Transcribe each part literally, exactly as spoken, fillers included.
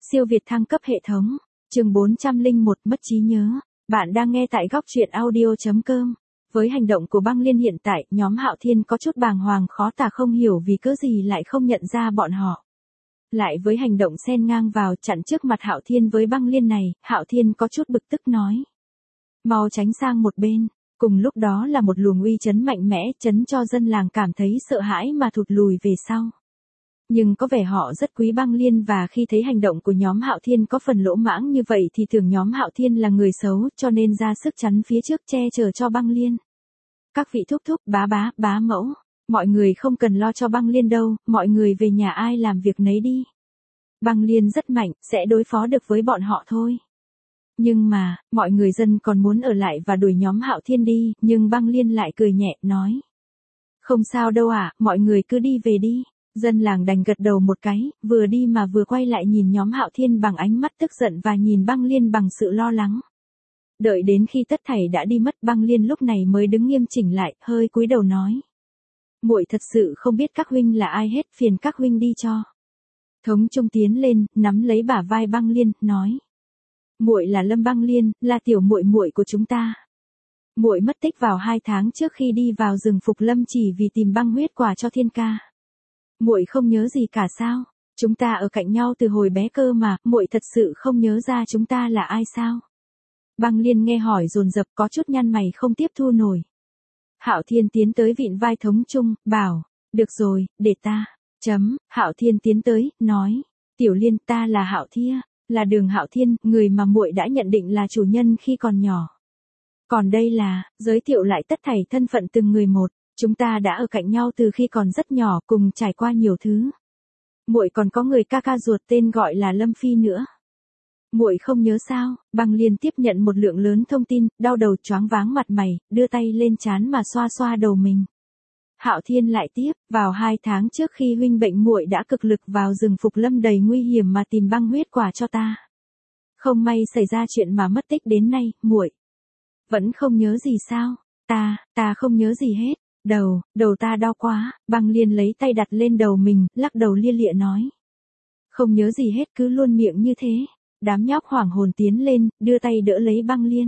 Siêu Việt thăng cấp hệ thống. Chương bốn trăm lẻ một mất trí nhớ. Bạn đang nghe tại góc truyện audio chấm com. Với hành động của Băng Liên hiện tại, nhóm Hạo Thiên có chút bàng hoàng khó tả, không hiểu vì cớ gì lại không nhận ra bọn họ. Lại với hành động xen ngang vào chặn trước mặt Hạo Thiên với Băng Liên này, Hạo Thiên có chút bực tức nói: "Mau tránh sang một bên." Cùng lúc đó là một luồng uy chấn mạnh mẽ, chấn cho dân làng cảm thấy sợ hãi mà thụt lùi về sau. Nhưng có vẻ họ rất quý Băng Liên, và khi thấy hành động của nhóm Hạo Thiên có phần lỗ mãng như vậy thì tưởng nhóm Hạo Thiên là người xấu, cho nên ra sức chắn phía trước che chở cho Băng Liên. "Các vị thúc thúc, bá bá, bá mẫu, mọi người không cần lo cho Băng Liên đâu, mọi người về nhà ai làm việc nấy đi. Băng Liên rất mạnh, sẽ đối phó được với bọn họ thôi." Nhưng mà, mọi người dân còn muốn ở lại và đuổi nhóm Hạo Thiên đi, nhưng Băng Liên lại cười nhẹ, nói: "Không sao đâu ạ, à, mọi người cứ đi về đi." Dân làng đành gật đầu một cái, vừa đi mà vừa quay lại nhìn nhóm Hạo Thiên bằng ánh mắt tức giận và nhìn Băng Liên bằng sự lo lắng. Đợi đến khi tất thảy đã đi mất, Băng Liên lúc này mới đứng nghiêm chỉnh lại, hơi cúi đầu nói: "Muội thật sự không biết các huynh là ai hết, phiền các huynh đi cho." Thống Trung tiến lên, nắm lấy bả vai Băng Liên, nói: "Muội là Lâm Băng Liên, là tiểu muội muội của chúng ta. Muội mất tích vào hai tháng trước khi đi vào rừng Phục Lâm chỉ vì tìm băng huyết quả cho Thiên ca. Muội không nhớ gì cả sao? Chúng ta ở cạnh nhau từ hồi bé cơ mà, muội thật sự không nhớ ra chúng ta là ai sao?" Băng Liên nghe hỏi dồn dập, có chút nhăn mày không tiếp thu nổi. Hạo Thiên tiến tới vịn vai Thống Trung, bảo: "Được rồi, để ta." Chấm, Hạo Thiên tiến tới, nói: "Tiểu Liên, ta là Hạo Thia, là Đường Hạo Thiên, người mà muội đã nhận định là chủ nhân khi còn nhỏ. Còn đây là," giới thiệu lại tất thảy thân phận từng người một. "Chúng ta đã ở cạnh nhau từ khi còn rất nhỏ, cùng trải qua nhiều thứ. Muội còn có người ca ca ruột tên gọi là Lâm Phi nữa. Muội không nhớ sao?" Băng Liên tiếp nhận một lượng lớn thông tin, đau đầu choáng váng mặt mày, đưa tay lên trán mà xoa xoa đầu mình. Hạo Thiên lại tiếp: "Vào hai tháng trước khi huynh bệnh, muội đã cực lực vào rừng Phục Lâm đầy nguy hiểm mà tìm băng huyết quả cho ta. Không may xảy ra chuyện mà mất tích đến nay, muội vẫn không nhớ gì sao?" Ta, ta không nhớ gì hết. Đầu, đầu ta đau quá." Băng Liên lấy tay đặt lên đầu mình, lắc đầu lia lịa nói: "Không nhớ gì hết cứ luôn miệng như thế." Đám nhóc hoảng hồn tiến lên, đưa tay đỡ lấy Băng Liên.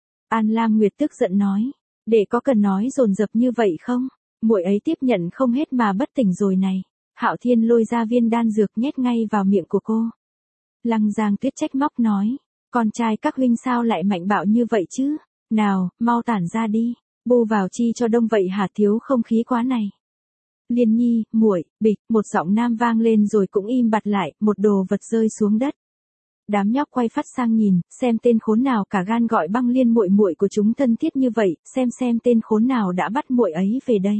An Lam Nguyệt tức giận nói: "Để có cần nói dồn dập như vậy không? Muội ấy tiếp nhận không hết mà bất tỉnh rồi này." Hạo Thiên lôi ra viên đan dược nhét ngay vào miệng của cô. Lăng Giang Tuyết trách móc nói: "Con trai các huynh sao lại mạnh bạo như vậy chứ? Nào, mau tản ra đi. Bu vào chi cho đông vậy hả, thiếu không khí quá này." "Liên Nhi, muội." Bịch, một giọng nam vang lên rồi cũng im bặt lại, một đồ vật rơi xuống đất. Đám nhóc quay phát sang nhìn, xem tên khốn nào cả gan gọi Băng Liên muội muội của chúng thân thiết như vậy, xem xem tên khốn nào đã bắt muội ấy về đây.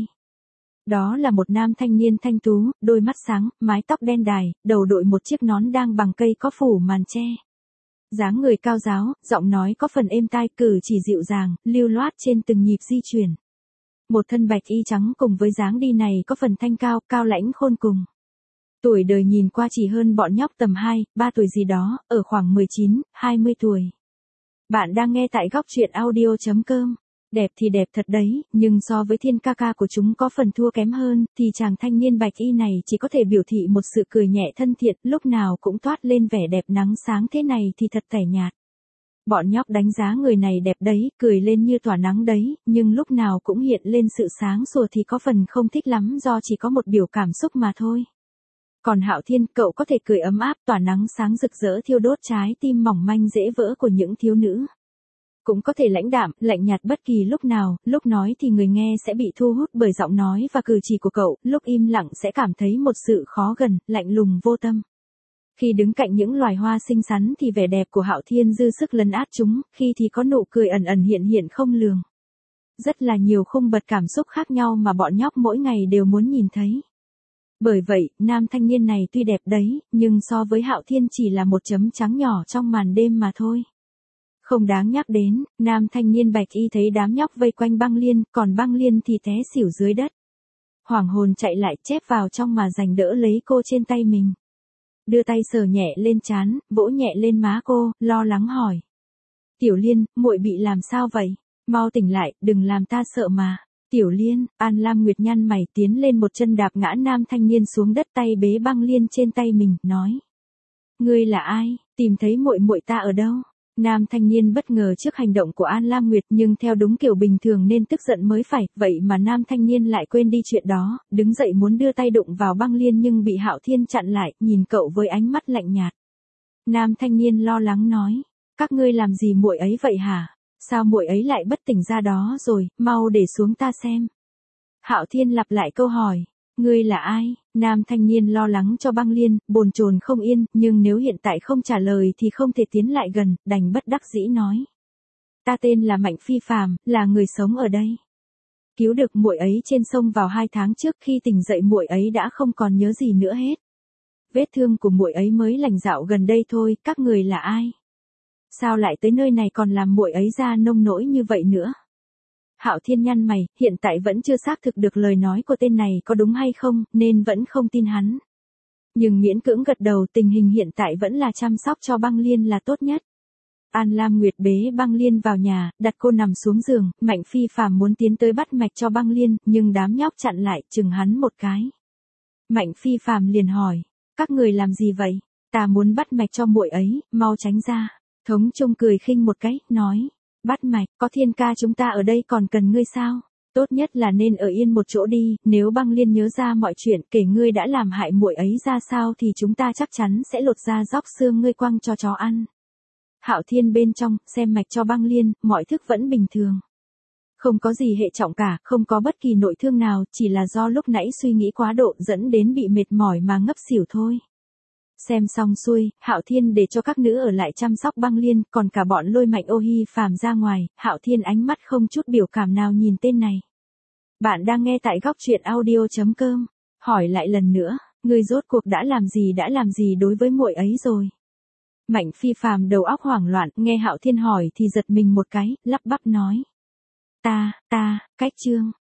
Đó là một nam thanh niên thanh tú, đôi mắt sáng, mái tóc đen đài, đầu đội một chiếc nón đang bằng cây có phủ màn tre. Dáng người cao ráo, giọng nói có phần êm tai, cử chỉ dịu dàng, lưu loát trên từng nhịp di chuyển. Một thân bạch y trắng cùng với dáng đi này có phần thanh cao, cao lãnh khôn cùng. Tuổi đời nhìn qua chỉ hơn bọn nhóc tầm hai, ba tuổi gì đó, ở khoảng mười chín, hai mươi tuổi. Bạn đang nghe tại góc truyện audio chấm com. Đẹp thì đẹp thật đấy, nhưng so với Thiên ca ca của chúng có phần thua kém hơn, thì chàng thanh niên bạch y này chỉ có thể biểu thị một sự cười nhẹ thân thiện, lúc nào cũng toát lên vẻ đẹp nắng sáng thế này thì thật tẻ nhạt. Bọn nhóc đánh giá người này đẹp đấy, cười lên như tỏa nắng đấy, nhưng lúc nào cũng hiện lên sự sáng sủa thì có phần không thích lắm, do chỉ có một biểu cảm xúc mà thôi. Còn Hạo Thiên, cậu có thể cười ấm áp, tỏa nắng sáng rực rỡ thiêu đốt trái tim mỏng manh dễ vỡ của những thiếu nữ. Cũng có thể lãnh đạm, lạnh nhạt bất kỳ lúc nào, lúc nói thì người nghe sẽ bị thu hút bởi giọng nói và cử chỉ của cậu, lúc im lặng sẽ cảm thấy một sự khó gần, lạnh lùng vô tâm. Khi đứng cạnh những loài hoa xinh xắn thì vẻ đẹp của Hạo Thiên dư sức lấn át chúng, khi thì có nụ cười ẩn ẩn hiện hiện không lường. Rất là nhiều khung bậc cảm xúc khác nhau mà bọn nhóc mỗi ngày đều muốn nhìn thấy. Bởi vậy, nam thanh niên này tuy đẹp đấy, nhưng so với Hạo Thiên chỉ là một chấm trắng nhỏ trong màn đêm mà thôi. Không đáng nhắc đến, nam thanh niên bạch y thấy đám nhóc vây quanh Băng Liên, còn Băng Liên thì té xỉu dưới đất. Hoàng hồn chạy lại chép vào trong mà giành đỡ lấy cô trên tay mình. Đưa tay sờ nhẹ lên trán, vỗ nhẹ lên má cô, lo lắng hỏi: "Tiểu Liên, muội bị làm sao vậy? Mau tỉnh lại, đừng làm ta sợ mà." "Tiểu Liên." An Lam Nguyệt nhăn mày tiến lên một chân đạp ngã nam thanh niên xuống đất, tay bế Băng Liên trên tay mình, nói: Ngươi là ai, tìm thấy muội muội ta ở đâu? Nam thanh niên bất ngờ trước hành động của An Lam Nguyệt nhưng theo đúng kiểu bình thường nên tức giận mới phải, vậy mà nam thanh niên lại quên đi chuyện đó, đứng dậy muốn đưa tay đụng vào băng liên nhưng bị Hạo Thiên chặn lại, nhìn cậu với ánh mắt lạnh nhạt. Nam thanh niên lo lắng nói, các ngươi làm gì muội ấy vậy hả? Sao muội ấy lại bất tỉnh ra đó rồi, mau để xuống ta xem. Hạo Thiên lặp lại câu hỏi, ngươi là ai? Nam thanh niên lo lắng cho băng liên, bồn chồn không yên, nhưng nếu hiện tại không trả lời thì không thể tiến lại gần, đành bất đắc dĩ nói. Ta tên là Mạnh Phi Phàm, là người sống ở đây. Cứu được muội ấy trên sông vào hai tháng trước, khi tỉnh dậy muội ấy đã không còn nhớ gì nữa hết. Vết thương của muội ấy mới lành dạo gần đây thôi, các người là ai? Sao lại tới nơi này còn làm muội ấy ra nông nỗi như vậy nữa? Hạo Thiên nhăn mày, hiện tại vẫn chưa xác thực được lời nói của tên này có đúng hay không, nên vẫn không tin hắn. Nhưng miễn cưỡng gật đầu, tình hình hiện tại vẫn là chăm sóc cho băng liên là tốt nhất. An Lam Nguyệt bế băng liên vào nhà, đặt cô nằm xuống giường, Mạnh Phi Phàm muốn tiến tới bắt mạch cho băng liên, nhưng đám nhóc chặn lại, chừng hắn một cái. Mạnh Phi Phàm liền hỏi, các người làm gì vậy? Ta muốn bắt mạch cho muội ấy, mau tránh ra. Thống Trung cười khinh một cái, nói, bắt mạch, có Thiên ca chúng ta ở đây còn cần ngươi sao? Tốt nhất là nên ở yên một chỗ đi, nếu băng liên nhớ ra mọi chuyện kể ngươi đã làm hại muội ấy ra sao thì chúng ta chắc chắn sẽ lột da róc xương ngươi quăng cho chó ăn. Hạo Thiên bên trong, xem mạch cho băng liên, mọi thức vẫn bình thường. Không có gì hệ trọng cả, không có bất kỳ nội thương nào, chỉ là do lúc nãy suy nghĩ quá độ dẫn đến bị mệt mỏi mà ngất xỉu thôi. Xem xong xuôi, Hạo Thiên để cho các nữ ở lại chăm sóc băng liên, còn cả bọn lôi Mạnh Ô Hi Phàm ra ngoài, Hạo Thiên ánh mắt không chút biểu cảm nào nhìn tên này. Bạn đang nghe tại góc truyện audio chấm com. Hỏi lại lần nữa, ngươi rốt cuộc đã làm gì đã làm gì đối với muội ấy rồi? Mạnh Phi Phàm đầu óc hoảng loạn, nghe Hạo Thiên hỏi thì giật mình một cái, lắp bắp nói. Ta, ta, cách trương,